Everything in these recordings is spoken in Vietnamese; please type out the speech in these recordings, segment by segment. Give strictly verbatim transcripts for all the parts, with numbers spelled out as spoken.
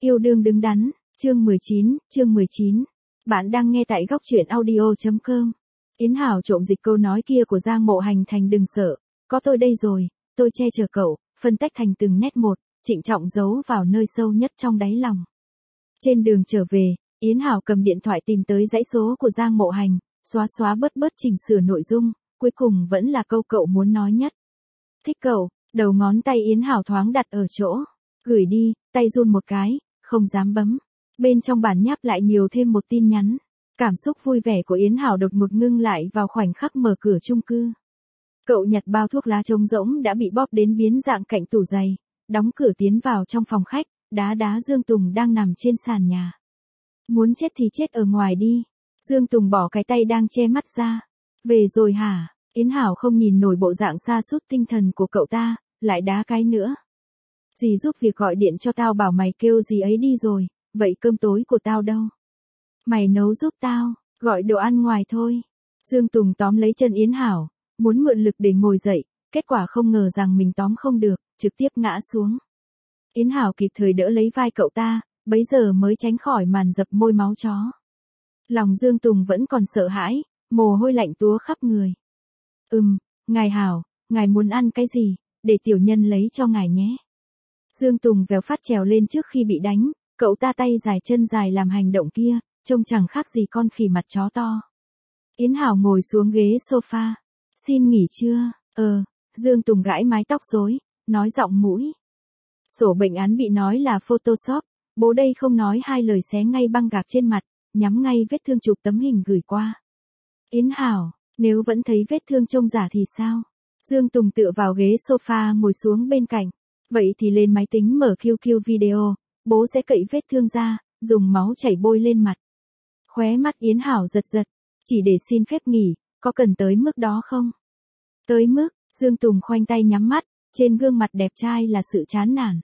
Yêu đương đứng đắn, chương mười chín, chương mười chín. Bạn đang nghe tại góc truyện audio chấm com. Yến Hảo trộm dịch câu nói kia của Giang Mộ Hành thành đừng sợ, có tôi đây rồi, tôi che chở cậu, phân tách thành từng nét một, trịnh trọng giấu vào nơi sâu nhất trong đáy lòng. Trên đường trở về, Yến Hảo cầm điện thoại tìm tới dãy số của Giang Mộ Hành, xóa xóa bớt bớt chỉnh sửa nội dung, cuối cùng vẫn là câu cậu muốn nói nhất. Thích cậu, đầu ngón tay Yến Hảo thoáng đặt ở chỗ. Gửi đi, tay run một cái, không dám bấm. Bên trong bản nháp lại nhiều thêm một tin nhắn. Cảm xúc vui vẻ của Yến Hảo đột ngột ngưng lại vào khoảnh khắc mở cửa chung cư. Cậu nhặt bao thuốc lá trống rỗng đã bị bóp đến biến dạng cạnh tủ giày, đóng cửa tiến vào trong phòng khách, đá đá Dương Tùng đang nằm trên sàn nhà. Muốn chết thì chết ở ngoài đi. Dương Tùng bỏ cái tay đang che mắt ra. Về rồi hả? Yến Hảo không nhìn nổi bộ dạng sa sút tinh thần của cậu ta, lại đá cái nữa. Dì giúp việc gọi điện cho tao bảo mày kêu dì ấy đi rồi, vậy cơm tối của tao đâu? Mày nấu giúp tao, gọi đồ ăn ngoài thôi. Dương Tùng tóm lấy chân Yến Hảo, muốn mượn lực để ngồi dậy, kết quả không ngờ rằng mình tóm không được, trực tiếp ngã xuống. Yến Hảo kịp thời đỡ lấy vai cậu ta, bấy giờ mới tránh khỏi màn dập môi máu chó. Lòng Dương Tùng vẫn còn sợ hãi, mồ hôi lạnh túa khắp người. Ừm, ngài Hảo, ngài muốn ăn cái gì, để tiểu nhân lấy cho ngài nhé. Dương Tùng vèo phát trèo lên trước khi bị đánh, cậu ta tay dài chân dài làm hành động kia, trông chẳng khác gì con khỉ mặt chó to. Yến Hảo ngồi xuống ghế sofa. Xin nghỉ chưa? Ờ, Dương Tùng gãi mái tóc rối, nói giọng mũi. Sổ bệnh án bị nói là Photoshop, bố đây không nói hai lời xé ngay băng gạc trên mặt, nhắm ngay vết thương chụp tấm hình gửi qua. Yến Hảo, nếu vẫn thấy vết thương trông giả thì sao? Dương Tùng tựa vào ghế sofa ngồi xuống bên cạnh. Vậy thì lên máy tính mở Q Q video, bố sẽ cậy vết thương ra, dùng máu chảy bôi lên mặt. Khóe mắt Yến Hảo giật giật, chỉ để xin phép nghỉ, có cần tới mức đó không? Tới mức, Dương Tùng khoanh tay nhắm mắt, trên gương mặt đẹp trai là sự chán nản.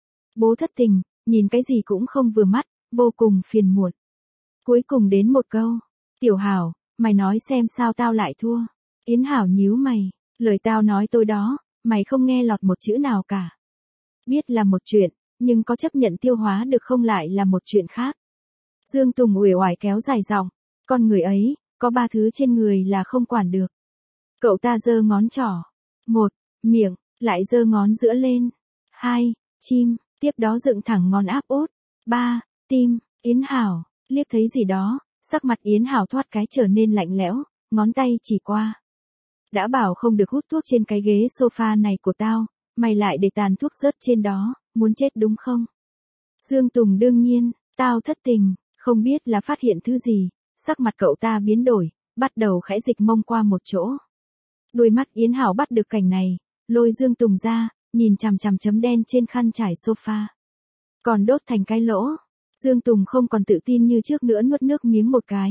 Bố thất tình, nhìn cái gì cũng không vừa mắt, vô cùng phiền muộn. Cuối cùng đến một câu, Tiểu Hảo, mày nói xem sao tao lại thua. Yến Hảo nhíu mày, lời tao nói tôi đó, mày không nghe lọt một chữ nào cả. Biết là một chuyện, nhưng có chấp nhận tiêu hóa được không lại là một chuyện khác. Dương Tùng uể oải kéo dài giọng, con người ấy, có ba thứ trên người là không quản được. Cậu ta giơ ngón trỏ. Một, miệng, lại giơ ngón giữa lên. Hai, chim, tiếp đó dựng thẳng ngón áp út. Ba, tim, Yến Hảo, liếc thấy gì đó, sắc mặt Yến Hảo thoát cái trở nên lạnh lẽo, ngón tay chỉ qua. Đã bảo không được hút thuốc trên cái ghế sofa này của tao. Mày lại để tàn thuốc rớt trên đó, muốn chết đúng không? Dương Tùng đương nhiên, tao thất tình, không biết là phát hiện thứ gì, sắc mặt cậu ta biến đổi, bắt đầu khẽ dịch mông qua một chỗ. Đôi mắt Yến Hảo bắt được cảnh này, lôi Dương Tùng ra, nhìn chằm chằm chấm đen trên khăn trải sofa. Còn đốt thành cái lỗ, Dương Tùng không còn tự tin như trước nữa nuốt nước miếng một cái.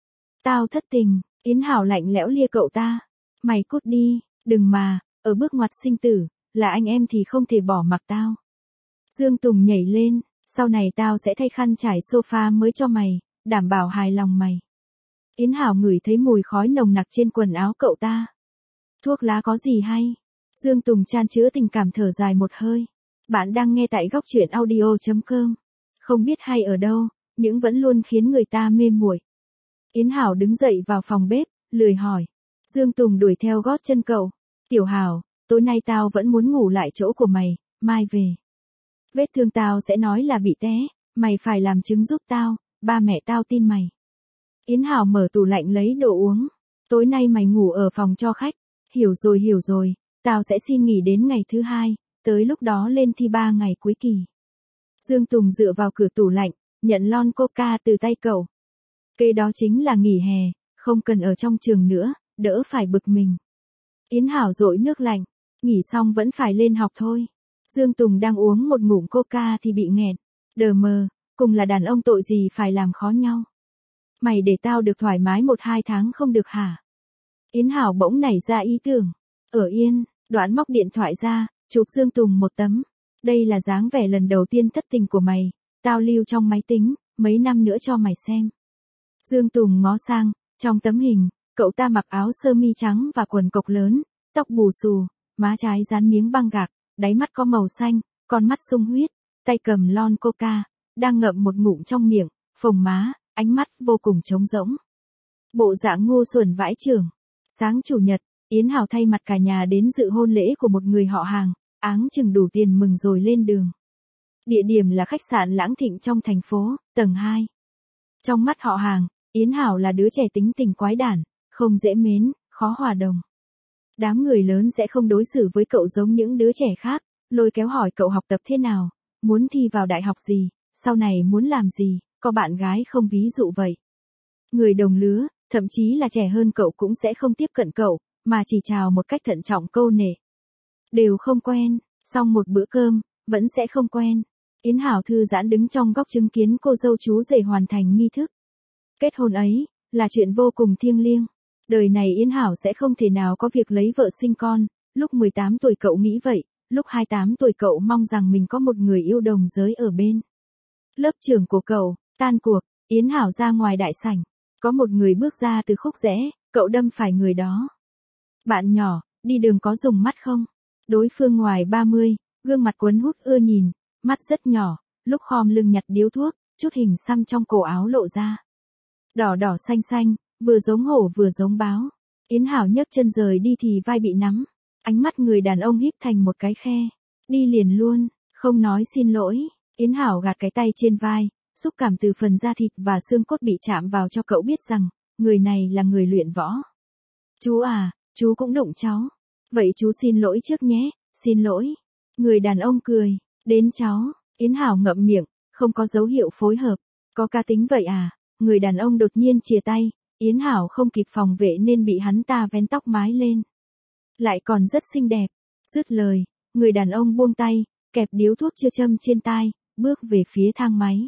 Tao thất tình, Yến Hảo lạnh lẽo lia cậu ta. Mày cút đi, đừng mà, ở bước ngoặt sinh tử. Là anh em thì không thể bỏ mặc tao. Dương Tùng nhảy lên, sau này tao sẽ thay khăn trải sofa mới cho mày, đảm bảo hài lòng mày. Yến Hảo ngửi thấy mùi khói nồng nặc trên quần áo cậu ta. Thuốc lá có gì hay? Dương Tùng chan chứa tình cảm thở dài một hơi. Bạn đang nghe tại góc truyện audio chấm com. Không biết hay ở đâu, nhưng vẫn luôn khiến người ta mê muội. Yến Hảo đứng dậy vào phòng bếp, lười hỏi. Dương Tùng đuổi theo gót chân cậu. Tiểu Hảo, tối nay tao vẫn muốn ngủ lại chỗ của mày, mai về. Vết thương tao sẽ nói là bị té, mày phải làm chứng giúp tao, ba mẹ tao tin mày. Yến Hảo mở tủ lạnh lấy đồ uống. Tối nay mày ngủ ở phòng cho khách. Hiểu rồi hiểu rồi, tao sẽ xin nghỉ đến ngày thứ hai, tới lúc đó lên thi ba ngày cuối kỳ. Dương Tùng dựa vào cửa tủ lạnh, nhận lon coca từ tay cậu. Cái đó chính là nghỉ hè, không cần ở trong trường nữa, đỡ phải bực mình. Yến Hảo dội nước lạnh, nghỉ xong vẫn phải lên học thôi. Dương Tùng đang uống một ngụm coca thì bị nghẹn. Đờ mờ, cùng là đàn ông tội gì phải làm khó nhau. Mày để tao được thoải mái một hai tháng không được hả? Yến Hảo bỗng nảy ra ý tưởng. Ở yên, Đoạn móc điện thoại ra, chụp Dương Tùng một tấm. Đây là dáng vẻ lần đầu tiên thất tình của mày. Tao lưu trong máy tính, mấy năm nữa cho mày xem. Dương Tùng ngó sang, trong tấm hình, cậu ta mặc áo sơ mi trắng và quần cộc lớn, tóc bù xù, má trái dán miếng băng gạc, đáy mắt có màu xanh, con mắt sung huyết, tay cầm lon coca, đang ngậm một ngụm trong miệng, phồng má, ánh mắt vô cùng trống rỗng. Bộ dạng ngu xuẩn vãi chưởng. Sáng chủ nhật, Yến Hảo thay mặt cả nhà đến dự hôn lễ của một người họ hàng, áng chừng đủ tiền mừng rồi lên đường. Địa điểm là khách sạn Lãng Thịnh trong thành phố, tầng hai. Trong mắt họ hàng, Yến Hảo là đứa trẻ tính tình quái đản, không dễ mến, khó hòa đồng. Đám người lớn sẽ không đối xử với cậu giống những đứa trẻ khác, lôi kéo hỏi cậu học tập thế nào, muốn thi vào đại học gì, sau này muốn làm gì, có bạn gái không ví dụ vậy. Người đồng lứa, thậm chí là trẻ hơn cậu cũng sẽ không tiếp cận cậu, mà chỉ chào một cách thận trọng câu nệ. Đều không quen, xong một bữa cơm, vẫn sẽ không quen. Yến Hảo thư giãn đứng trong góc chứng kiến cô dâu chú rể hoàn thành nghi thức. Kết hôn ấy, là chuyện vô cùng thiêng liêng. Đời này Yến Hảo sẽ không thể nào có việc lấy vợ sinh con, lúc mười tám tuổi cậu nghĩ vậy, lúc hai mươi tám tuổi cậu mong rằng mình có một người yêu đồng giới ở bên. Lớp trưởng của cậu, tan cuộc, Yến Hảo ra ngoài đại sảnh, có một người bước ra từ khúc rẽ, cậu đâm phải người đó. Bạn nhỏ, đi đường có dùng mắt không? Đối phương ngoài ba mươi, gương mặt quấn hút ưa nhìn, mắt rất nhỏ, lúc khom lưng nhặt điếu thuốc, chút hình xăm trong cổ áo lộ ra. Đỏ đỏ xanh xanh, vừa giống hổ vừa giống báo. Yến Hảo nhấc chân rời đi thì vai bị nắm. Ánh mắt người đàn ông híp thành một cái khe. Đi liền luôn, không nói xin lỗi. Yến Hảo gạt cái tay trên vai, xúc cảm từ phần da thịt và xương cốt bị chạm vào cho cậu biết rằng, người này là người luyện võ. Chú à, chú cũng đụng cháu. Vậy chú xin lỗi trước nhé, xin lỗi. Người đàn ông cười, đến cháu. Yến Hảo ngậm miệng, không có dấu hiệu phối hợp. Có cá tính vậy à? Người đàn ông đột nhiên chìa tay, Yến Hảo không kịp phòng vệ nên bị hắn ta vén tóc mái lên. Lại còn rất xinh đẹp. Dứt lời, người đàn ông buông tay, kẹp điếu thuốc chưa châm trên tai, bước về phía thang máy.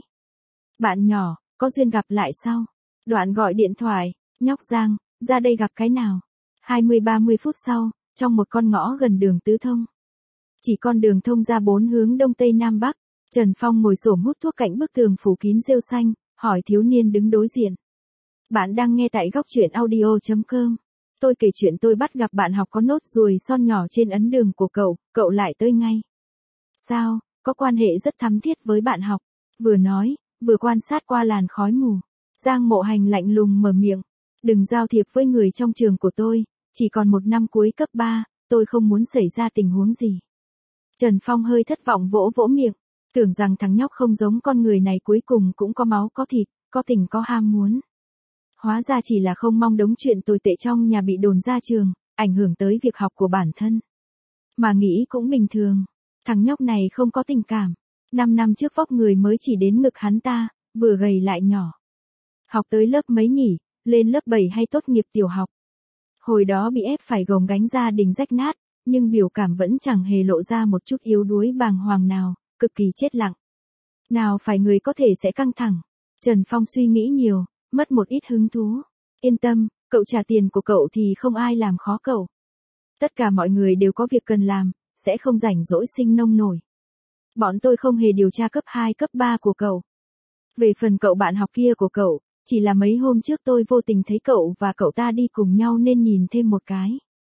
Bạn nhỏ, có duyên gặp lại sau. Đoạn gọi điện thoại, nhóc Giang, ra đây gặp cái nào. hai mươi ba mươi phút sau, trong một con ngõ gần đường tứ thông. Chỉ con đường thông ra bốn hướng đông tây nam bắc, Trần Phong ngồi xổm hút thuốc cạnh bức tường phủ kín rêu xanh, hỏi thiếu niên đứng đối diện. Bạn đang nghe tại góc truyện audio chấm com. Tôi kể chuyện tôi bắt gặp bạn học có nốt ruồi son nhỏ trên ấn đường của cậu, cậu lại tới ngay. Sao, có quan hệ rất thắm thiết với bạn học. Vừa nói, vừa quan sát qua làn khói mù. Giang Mộ Hành lạnh lùng mở miệng. Đừng giao thiệp với người trong trường của tôi, chỉ còn một năm cuối cấp ba, tôi không muốn xảy ra tình huống gì. Trần Phong hơi thất vọng vỗ vỗ miệng, tưởng rằng thằng nhóc không giống con người này cuối cùng cũng có máu có thịt, có tình có ham muốn. Hóa ra chỉ là không mong đống chuyện tồi tệ trong nhà bị đồn ra trường, ảnh hưởng tới việc học của bản thân. Mà nghĩ cũng bình thường, thằng nhóc này không có tình cảm. Năm năm trước vóc người mới chỉ đến ngực hắn ta, vừa gầy lại nhỏ. Học tới lớp mấy nhỉ, lên lớp bảy hay tốt nghiệp tiểu học. Hồi đó bị ép phải gồng gánh gia đình rách nát, nhưng biểu cảm vẫn chẳng hề lộ ra một chút yếu đuối bàng hoàng nào, cực kỳ chết lặng. Nào phải người có thể sẽ căng thẳng. Trần Phong suy nghĩ nhiều, mất một ít hứng thú. Yên tâm, cậu trả tiền của cậu thì không ai làm khó cậu. Tất cả mọi người đều có việc cần làm, sẽ không rảnh rỗi sinh nông nổi. Bọn tôi không hề điều tra cấp hai cấp ba của cậu. Về phần cậu bạn học kia của cậu, chỉ là mấy hôm trước tôi vô tình thấy cậu và cậu ta đi cùng nhau nên nhìn thêm một cái.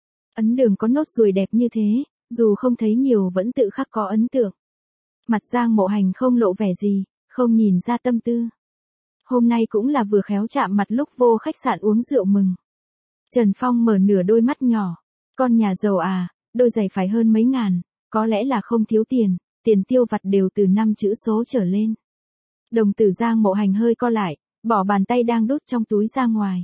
Ấn đường có nốt ruồi đẹp như thế, dù không thấy nhiều vẫn tự khắc có ấn tượng. Mặt Giang Mộ Hành không lộ vẻ gì, không nhìn ra tâm tư. Hôm nay cũng là vừa khéo chạm mặt lúc vô khách sạn uống rượu mừng. Trần Phong mở nửa đôi mắt nhỏ. Con nhà giàu à, đôi giày phải hơn mấy ngàn, có lẽ là không thiếu tiền, tiền tiêu vặt đều từ năm chữ số trở lên. Đồng tử Giang Mộ Hành hơi co lại, bỏ bàn tay đang đút trong túi ra ngoài.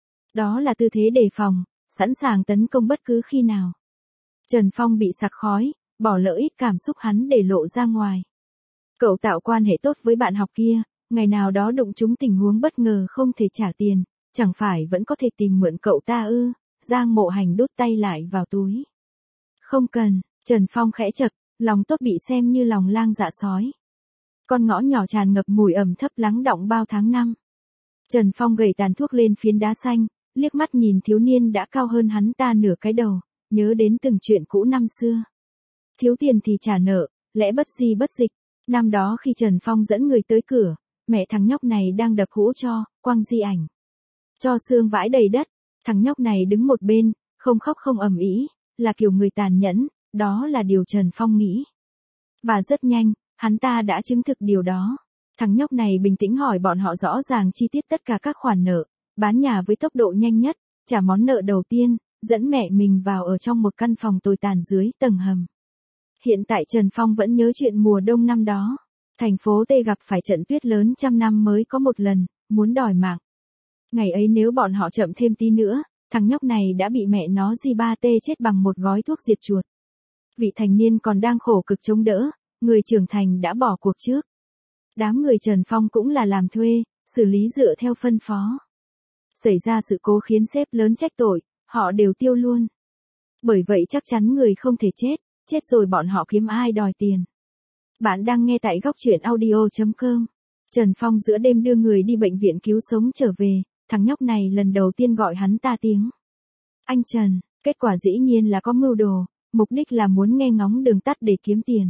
Đó là tư thế đề phòng, sẵn sàng tấn công bất cứ khi nào. Trần Phong bị sặc khói, bỏ lỡ ít cảm xúc hắn để lộ ra ngoài. Cậu tạo quan hệ tốt với bạn học kia, ngày nào đó đụng trúng tình huống bất ngờ không thể trả tiền, chẳng phải vẫn có thể tìm mượn cậu ta ư? Giang Mộ Hành đút tay lại vào túi. Không cần, Trần Phong khẽ chật, lòng tốt bị xem như lòng lang dạ sói. Con ngõ nhỏ tràn ngập mùi ẩm thấp lắng đọng bao tháng năm. Trần Phong gầy tàn thuốc lên phiến đá xanh, liếc mắt nhìn thiếu niên đã cao hơn hắn ta nửa cái đầu, nhớ đến từng chuyện cũ năm xưa. Thiếu tiền thì trả nợ, lẽ bất di bất dịch. Năm đó khi Trần Phong dẫn người tới cửa, mẹ thằng nhóc này đang đập hũ cho, quăng di ảnh. Cho xương vãi đầy đất, thằng nhóc này đứng một bên, không khóc không ầm ĩ, là kiểu người tàn nhẫn, đó là điều Trần Phong nghĩ. Và rất nhanh, hắn ta đã chứng thực điều đó. Thằng nhóc này bình tĩnh hỏi bọn họ rõ ràng chi tiết tất cả các khoản nợ, bán nhà với tốc độ nhanh nhất, trả món nợ đầu tiên, dẫn mẹ mình vào ở trong một căn phòng tồi tàn dưới tầng hầm. Hiện tại Trần Phong vẫn nhớ chuyện mùa đông năm đó. Thành phố T gặp phải trận tuyết lớn trăm năm mới có một lần, muốn đòi mạng. Ngày ấy nếu bọn họ chậm thêm tí nữa, thằng nhóc này đã bị mẹ nó G ba T chết bằng một gói thuốc diệt chuột. Vị thành niên còn đang khổ cực chống đỡ, người trưởng thành đã bỏ cuộc trước. Đám người Trần Phong cũng là làm thuê, xử lý dựa theo phân phó. Xảy ra sự cố khiến sếp lớn trách tội, họ đều tiêu luôn. Bởi vậy chắc chắn người không thể chết, chết rồi bọn họ kiếm ai đòi tiền. Bạn đang nghe tại góc truyện audio chấm com. Trần Phong giữa đêm đưa người đi bệnh viện cứu sống trở về, thằng nhóc này lần đầu tiên gọi hắn ta tiếng anh Trần, kết quả dĩ nhiên là có mưu đồ, mục đích là muốn nghe ngóng đường tắt để kiếm tiền.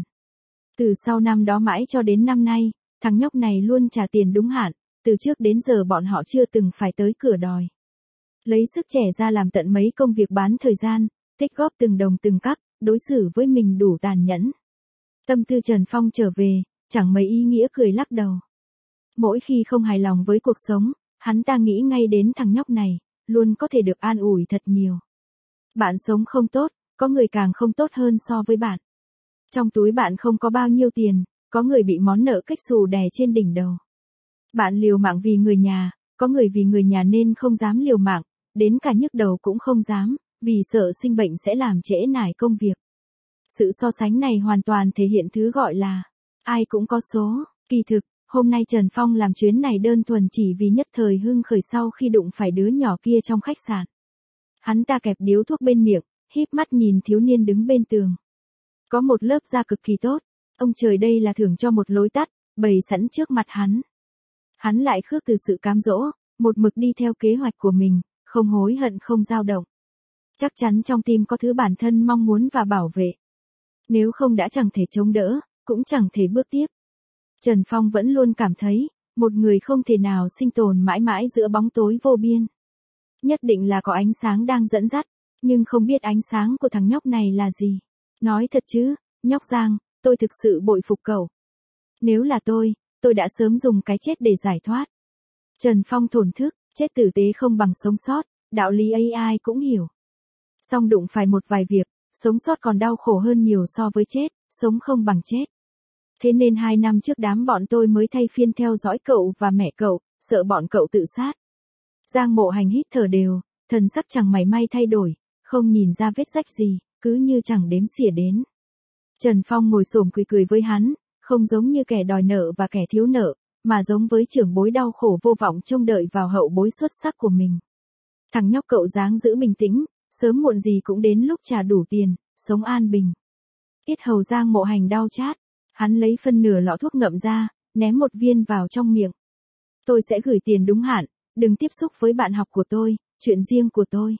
Từ sau năm đó mãi cho đến năm nay, thằng nhóc này luôn trả tiền đúng hạn, từ trước đến giờ bọn họ chưa từng phải tới cửa đòi. Lấy sức trẻ ra làm tận mấy công việc bán thời gian, tích góp từng đồng từng cắc, đối xử với mình đủ tàn nhẫn. Tâm tư Trần Phong trở về, chẳng mấy ý nghĩa cười lắc đầu. Mỗi khi không hài lòng với cuộc sống, hắn ta nghĩ ngay đến thằng nhóc này, luôn có thể được an ủi thật nhiều. Bạn sống không tốt, có người càng không tốt hơn so với bạn. Trong túi bạn không có bao nhiêu tiền, có người bị món nợ kếch xù đè trên đỉnh đầu. Bạn liều mạng vì người nhà, có người vì người nhà nên không dám liều mạng, đến cả nhức đầu cũng không dám, vì sợ sinh bệnh sẽ làm trễ nải công việc. Sự so sánh này hoàn toàn thể hiện thứ gọi là ai cũng có số. Kỳ thực, hôm nay Trần Phong làm chuyến này đơn thuần chỉ vì nhất thời hưng khởi sau khi đụng phải đứa nhỏ kia trong khách sạn. Hắn ta kẹp điếu thuốc bên miệng, híp mắt nhìn thiếu niên đứng bên tường. Có một lớp da cực kỳ tốt, ông trời đây là thưởng cho một lối tắt, bày sẵn trước mặt hắn. Hắn lại khước từ sự cám dỗ, một mực đi theo kế hoạch của mình, không hối hận không dao động. Chắc chắn trong tim có thứ bản thân mong muốn và bảo vệ. Nếu không đã chẳng thể chống đỡ, cũng chẳng thể bước tiếp. Trần Phong vẫn luôn cảm thấy, một người không thể nào sinh tồn mãi mãi giữa bóng tối vô biên. Nhất định là có ánh sáng đang dẫn dắt, nhưng không biết ánh sáng của thằng nhóc này là gì. Nói thật chứ, nhóc Giang, tôi thực sự bội phục cậu. Nếu là tôi, tôi đã sớm dùng cái chết để giải thoát. Trần Phong thổn thức, chết tử tế không bằng sống sót, đạo lý ấy ai cũng hiểu. Song đụng phải một vài việc, sống sót còn đau khổ hơn nhiều so với chết, sống không bằng chết. Thế nên hai năm trước đám bọn tôi mới thay phiên theo dõi cậu và mẹ cậu, sợ bọn cậu tự sát. Giang Mộ Hành hít thở đều, thần sắc chẳng mảy may thay đổi, không nhìn ra vết rách gì, cứ như chẳng đếm xỉa đến. Trần Phong ngồi xổm cười cười với hắn, không giống như kẻ đòi nợ và kẻ thiếu nợ, mà giống với trưởng bối đau khổ vô vọng trông đợi vào hậu bối xuất sắc của mình. Thằng nhóc cậu dáng giữ bình tĩnh, sớm muộn gì cũng đến lúc trả đủ tiền, sống an bình. Yết hầu Giang Mộ Hành đau chát, hắn lấy phân nửa lọ thuốc ngậm ra, ném một viên vào trong miệng. Tôi sẽ gửi tiền đúng hạn, đừng tiếp xúc với bạn học của tôi, chuyện riêng của tôi.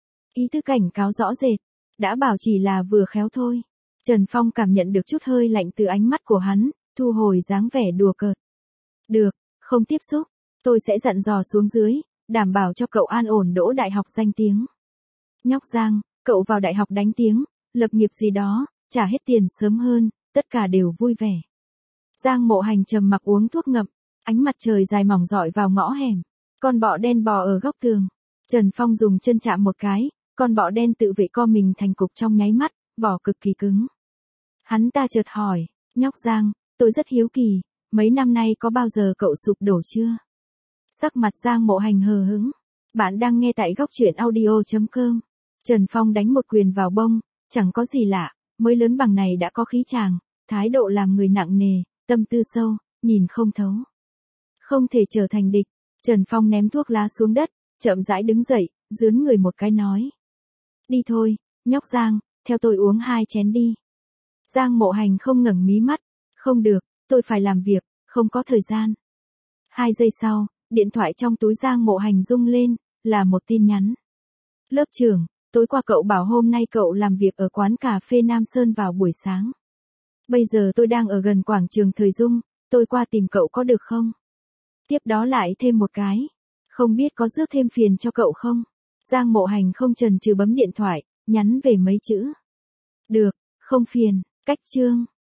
Ý thức cảnh cáo rõ rệt, đã bảo chỉ là vừa khéo thôi. Trần Phong cảm nhận được chút hơi lạnh từ ánh mắt của hắn, thu hồi dáng vẻ đùa cợt. Được, không tiếp xúc, tôi sẽ dặn dò xuống dưới, đảm bảo cho cậu an ổn đỗ đại học danh tiếng. Nhóc Giang, cậu vào đại học đánh tiếng, lập nghiệp gì đó, trả hết tiền sớm hơn, tất cả đều vui vẻ. Giang Mộ Hành trầm mặc uống thuốc ngậm, ánh mặt trời dài mỏng rọi vào ngõ hẻm. Con bọ đen bò ở góc tường. Trần Phong dùng chân chạm một cái, con bọ đen tự vệ co mình thành cục trong nháy mắt, vỏ cực kỳ cứng. Hắn ta chợt hỏi, nhóc Giang, tôi rất hiếu kỳ, mấy năm nay có bao giờ cậu sụp đổ chưa? Sắc mặt Giang Mộ Hành hờ hững. Bạn đang nghe tại góc truyện audio chấm com. Trần Phong đánh một quyền vào bông, chẳng có gì lạ, mới lớn bằng này đã có khí chàng, thái độ làm người nặng nề, tâm tư sâu, nhìn không thấu. Không thể trở thành địch. Trần Phong ném thuốc lá xuống đất, chậm rãi đứng dậy, dướn người một cái nói. Đi thôi, nhóc Giang, theo tôi uống hai chén đi. Giang Mộ Hành không ngẩng mí mắt. Không được, tôi phải làm việc, không có thời gian. Hai giây sau, điện thoại trong túi Giang Mộ Hành rung lên, là một tin nhắn. Lớp trưởng, tối qua cậu bảo hôm nay cậu làm việc ở quán cà phê Nam Sơn vào buổi sáng. Bây giờ tôi đang ở gần quảng trường Thời Dung, tôi qua tìm cậu có được không? Tiếp đó lại thêm một cái. Không biết có rước thêm phiền cho cậu không? Giang Mộ Hành không chần chừ bấm điện thoại, nhắn về mấy chữ. Được, không phiền, cách chương.